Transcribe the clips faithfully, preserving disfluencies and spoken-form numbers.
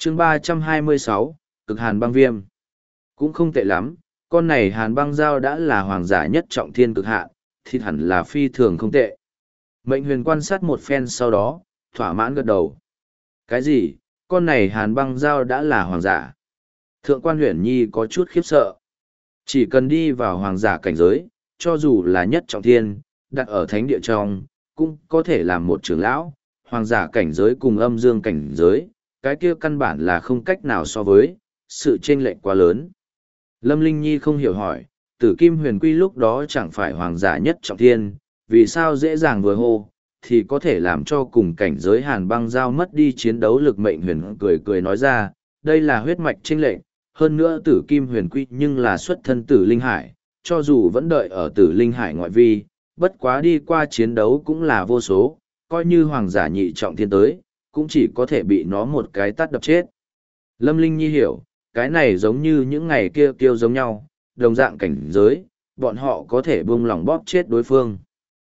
chương ba trăm hai mươi sáu, cực hàn băng viêm. Cũng không tệ lắm, con này hàn băng giao đã là hoàng giả nhất trọng thiên cực hạn, thì hẳn là phi thường không tệ. Mệnh huyền quan sát một phen sau đó, thỏa mãn gật đầu. Cái gì, con này hàn băng giao đã là hoàng giả? Thượng quan Huyền Nhi có chút khiếp sợ. Chỉ cần đi vào hoàng giả cảnh giới, cho dù là nhất trọng thiên, đặt ở thánh địa trong, cũng có thể làm một trưởng lão, hoàng giả cảnh giới cùng âm dương cảnh giới, cái kia căn bản là không cách nào so với, sự chênh lệch quá lớn. Lâm Linh Nhi không hiểu hỏi, tử kim huyền quy lúc đó chẳng phải hoàng giả nhất trọng thiên, vì sao dễ dàng vừa hô, thì có thể làm cho cùng cảnh giới hàn băng giao mất đi chiến đấu lực. Mệnh huyền cười cười nói ra, đây là huyết mạch chênh lệch, hơn nữa tử kim huyền quy nhưng là xuất thân tử linh hải, cho dù vẫn đợi ở tử linh hải ngoại vi, bất quá đi qua chiến đấu cũng là vô số, coi như hoàng giả nhị trọng thiên tới, cũng chỉ có thể bị nó một cái tát đập chết. Lâm Linh Nhi hiểu, cái này giống như những ngày kia kêu giống nhau, đồng dạng cảnh giới, bọn họ có thể buông lỏng bóp chết đối phương.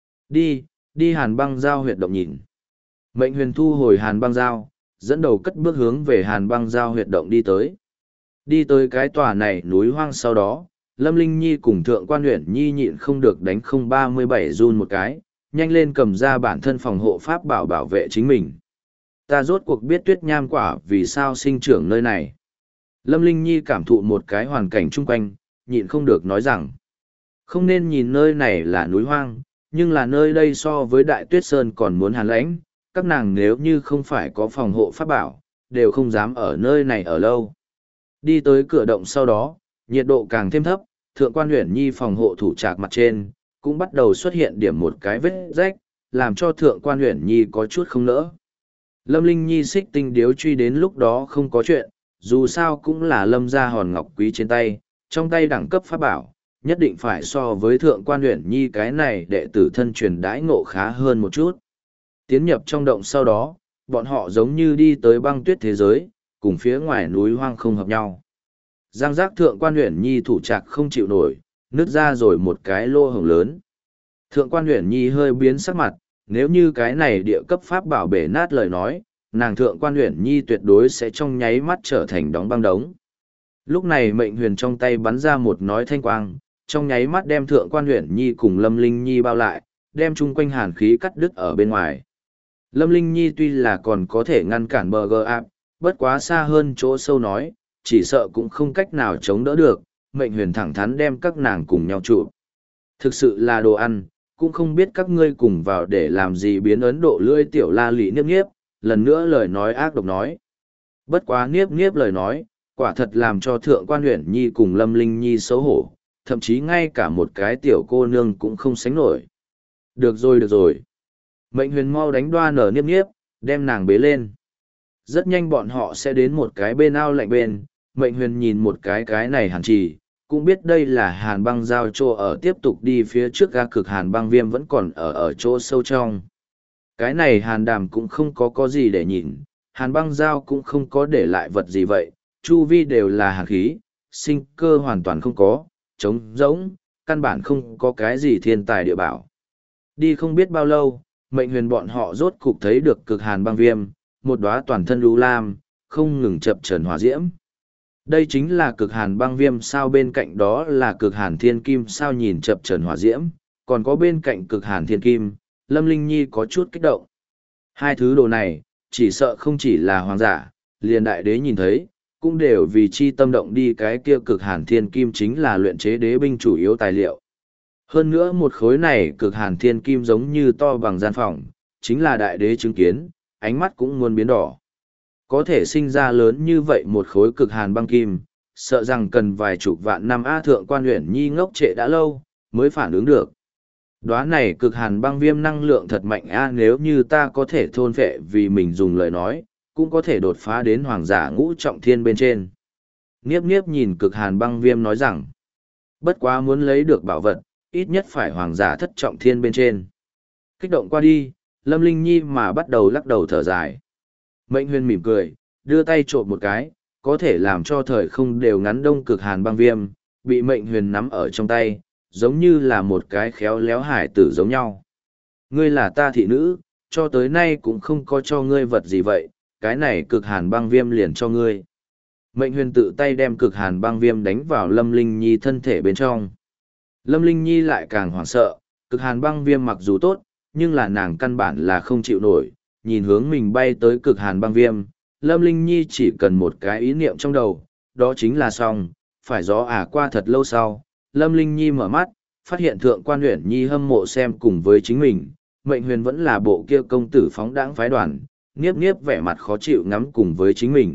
Đi, đi hàn băng giao huyệt động nhìn. Mệnh huyền thu hồi hàn băng giao, dẫn đầu cất bước hướng về hàn băng giao huyệt động đi tới. Đi tới cái tòa này núi hoang sau đó, Lâm Linh Nhi cùng Thượng quan Huyền Nhi nhịn không được đánh không ba mươi bảy run một cái, nhanh lên cầm ra bản thân phòng hộ pháp bảo bảo vệ chính mình. Ta rốt cuộc biết tuyết nham quả vì sao sinh trưởng nơi này. Lâm Linh Nhi cảm thụ một cái hoàn cảnh chung quanh, nhịn không được nói rằng, không nên nhìn nơi này là núi hoang, nhưng là nơi đây so với Đại Tuyết Sơn còn muốn hàn lãnh, các nàng nếu như không phải có phòng hộ pháp bảo, đều không dám ở nơi này ở lâu. Đi tới cửa động sau đó, nhiệt độ càng thêm thấp, Thượng quan Huyền Nhi phòng hộ thủ trạc mặt trên, cũng bắt đầu xuất hiện điểm một cái vết rách, làm cho Thượng quan Huyền Nhi có chút không nỡ. Lâm Linh Nhi xích tinh điếu truy đến lúc đó không có chuyện, dù sao cũng là lâm gia hòn ngọc quý trên tay, trong tay đẳng cấp pháp bảo, nhất định phải so với Thượng quan Huyền Nhi cái này đệ tử thân truyền đãi ngộ khá hơn một chút. Tiến nhập trong động sau đó, bọn họ giống như đi tới băng tuyết thế giới, cùng phía ngoài núi hoang không hợp nhau. Giang giác Thượng quan Huyền Nhi thủ trạc không chịu nổi, nứt ra rồi một cái lô hổng lớn. Thượng quan Huyền Nhi hơi biến sắc mặt, nếu như cái này địa cấp pháp bảo bể nát lời nói, nàng Thượng quan Huyền Nhi tuyệt đối sẽ trong nháy mắt trở thành đóng băng đống. Lúc này mệnh huyền trong tay bắn ra một nói thanh quang, trong nháy mắt đem Thượng quan Huyền Nhi cùng Lâm Linh Nhi bao lại, đem chung quanh hàn khí cắt đứt ở bên ngoài. Lâm Linh Nhi tuy là còn có thể ngăn cản bờ gờ áp, bất quá xa hơn chỗ sâu nói, chỉ sợ cũng không cách nào chống đỡ được, mệnh huyền thẳng thắn đem các nàng cùng nhau trụ. Thực sự là đồ ăn, cũng không biết các ngươi cùng vào để làm gì. Biến Ấn Độ lưỡi tiểu la lị niếp niếp, lần nữa lời nói ác độc nói. Bất quá niếp niếp lời nói, quả thật làm cho Thượng quan Huyền Nhi cùng Lâm Linh Nhi xấu hổ, thậm chí ngay cả một cái tiểu cô nương cũng không sánh nổi. Được rồi được rồi. Mệnh huyền mau đánh đoa nở niếp niếp, đem nàng bế lên. Rất nhanh bọn họ sẽ đến một cái bên ao lạnh bên, mệnh huyền nhìn một cái cái này hàn trì, cũng biết đây là hàn băng giao chỗ ở. Tiếp tục đi phía trước, ga cực hàn băng viêm vẫn còn ở ở chỗ sâu trong. Cái này hàn đàm cũng không có có gì để nhìn, hàn băng giao cũng không có để lại vật gì vậy, chu vi đều là hàn khí, sinh cơ hoàn toàn không có, trống rỗng, căn bản không có cái gì thiên tài địa bảo. Đi không biết bao lâu, mệnh huyền bọn họ rốt cục thấy được cực hàn băng viêm, một đóa toàn thân lưu lam, không ngừng chập chờn hỏa diễm. Đây chính là cực hàn băng viêm sao? Bên cạnh đó là cực hàn thiên kim sao? Nhìn chập chờn hỏa diễm, còn có bên cạnh cực hàn thiên kim, Lâm Linh Nhi có chút kích động. Hai thứ đồ này, chỉ sợ không chỉ là hoàng giả, liền đại đế nhìn thấy, cũng đều vì chi tâm động đi. Cái kia cực hàn thiên kim chính là luyện chế đế binh chủ yếu tài liệu. Hơn nữa một khối này cực hàn thiên kim giống như to bằng gian phòng, chính là đại đế chứng kiến, ánh mắt cũng muốn biến đỏ. Có thể sinh ra lớn như vậy một khối cực hàn băng kim, sợ rằng cần vài chục vạn năm. A Thượng quan Huyền Nhi ngốc trệ đã lâu, mới phản ứng được. Đóa này cực hàn băng viêm năng lượng thật mạnh a, nếu như ta có thể thôn phệ vì mình dùng lời nói, cũng có thể đột phá đến hoàng giả ngũ trọng thiên bên trên. Niếp niếp nhìn cực hàn băng viêm nói rằng, bất quá muốn lấy được bảo vật, ít nhất phải hoàng giả thất trọng thiên bên trên. Kích động qua đi, Lâm Linh Nhi mà bắt đầu lắc đầu thở dài. Mệnh huyền mỉm cười, đưa tay trộm một cái, có thể làm cho thời không đều ngắn đông cực hàn băng viêm, bị mệnh huyền nắm ở trong tay, giống như là một cái khéo léo hải tử giống nhau. Ngươi là ta thị nữ, cho tới nay cũng không có cho ngươi vật gì vậy, cái này cực hàn băng viêm liền cho ngươi. Mệnh huyền tự tay đem cực hàn băng viêm đánh vào Lâm Linh Nhi thân thể bên trong. Lâm Linh Nhi lại càng hoảng sợ, cực hàn băng viêm mặc dù tốt, nhưng là nàng căn bản là không chịu nổi, nhìn hướng mình bay tới cực hàn băng viêm, Lâm Linh Nhi chỉ cần một cái ý niệm trong đầu, đó chính là xong, phải gió ả qua thật lâu sau, Lâm Linh Nhi mở mắt, phát hiện thượng quan Uyển Nhi hâm mộ xem cùng với chính mình, mệnh huyền vẫn là bộ kia công tử phóng đãng phái đoàn, niếp niếp vẻ mặt khó chịu ngắm cùng với chính mình.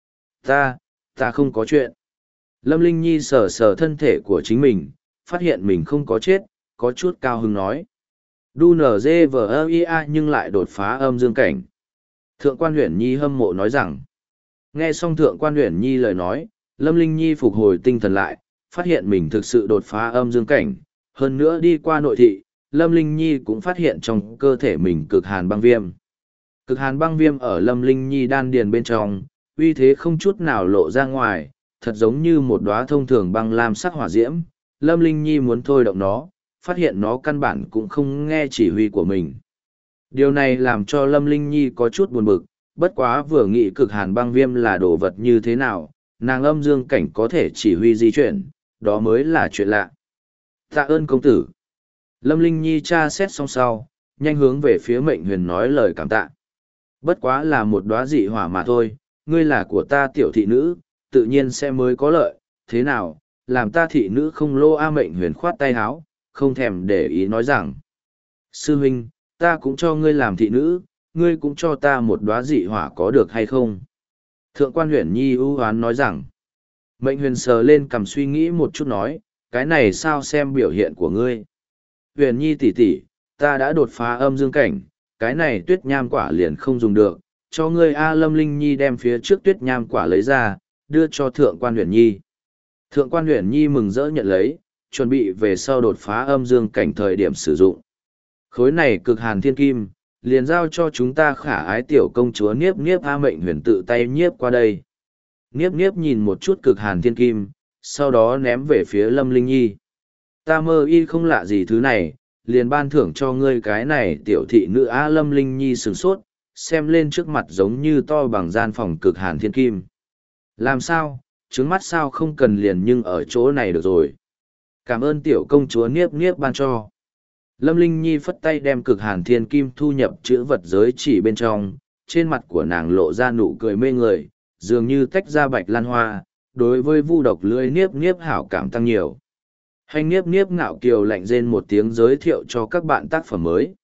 Ta, ta không có chuyện. Lâm Linh Nhi sờ sờ thân thể của chính mình, phát hiện mình không có chết, có chút cao hứng nói. Đu nở dê vờ ơ ia nhưng lại đột phá âm dương cảnh. Thượng quan Uyển Nhi hâm mộ nói rằng. Nghe xong thượng quan Uyển Nhi lời nói, Lâm Linh Nhi phục hồi tinh thần lại, phát hiện mình thực sự đột phá âm dương cảnh. Hơn nữa đi qua nội thị, Lâm Linh Nhi cũng phát hiện trong cơ thể mình cực hàn băng viêm. Cực hàn băng viêm ở Lâm Linh Nhi đan điền bên trong, uy thế không chút nào lộ ra ngoài, thật giống như một đóa thông thường băng lam sắc hỏa diễm. Lâm Linh Nhi muốn thôi động nó, phát hiện nó căn bản cũng không nghe chỉ huy của mình. Điều này làm cho Lâm Linh Nhi có chút buồn bực, bất quá vừa nghĩ cực hàn băng viêm là đồ vật như thế nào, nàng âm dương cảnh có thể chỉ huy di chuyển, đó mới là chuyện lạ. Tạ ơn công tử. Lâm Linh Nhi tra xét xong sau, nhanh hướng về phía mệnh huyền nói lời cảm tạ. Bất quá là một đóa dị hỏa mà thôi, ngươi là của ta tiểu thị nữ, tự nhiên sẽ mới có lợi, thế nào, làm ta thị nữ không lô a mệnh huyền khoát tay háo, không thèm để ý nói rằng. Sư huynh, ta cũng cho ngươi làm thị nữ, ngươi cũng cho ta một đóa dị hỏa có được hay không? Thượng quan Uyển Nhi ưu hoán nói rằng. Mệnh huyền sờ lên cầm suy nghĩ một chút nói, cái này sao xem biểu hiện của ngươi? Uyển Nhi tỷ tỷ, ta đã đột phá âm dương cảnh, cái này tuyết nham quả liền không dùng được, cho ngươi A. Lâm Linh Nhi đem phía trước tuyết nham quả lấy ra, đưa cho thượng quan Uyển Nhi. Thượng quan Uyển Nhi mừng rỡ nhận lấy, chuẩn bị về sau đột phá âm dương cảnh thời điểm sử dụng. Khối này cực hàn thiên kim, liền giao cho chúng ta khả ái tiểu công chúa Niếp Niếp A. Mệnh huyền tự tay nhiếp qua đây. Niếp Niếp nhìn một chút cực hàn thiên kim, sau đó ném về phía Lâm Linh Nhi. Ta mơ y không lạ gì thứ này, liền ban thưởng cho ngươi cái này tiểu thị nữ A. Lâm Linh Nhi sửng sốt, xem lên trước mặt giống như to bằng gian phòng cực hàn thiên kim. Làm sao, trứng mắt sao không cần liền nhưng ở chỗ này được rồi. Cảm ơn tiểu công chúa Niếp Niếp ban cho. Lâm Linh Nhi phất tay đem cực hàn thiên kim thu nhập chữ vật giới chỉ bên trong, trên mặt của nàng lộ ra nụ cười mê người, dường như tách ra bạch lan hoa, đối với vu độc lưỡi Niếp Niếp hảo cảm tăng nhiều. Hành Niếp Niếp ngạo kiều lạnh rên một tiếng giới thiệu cho các bạn tác phẩm mới.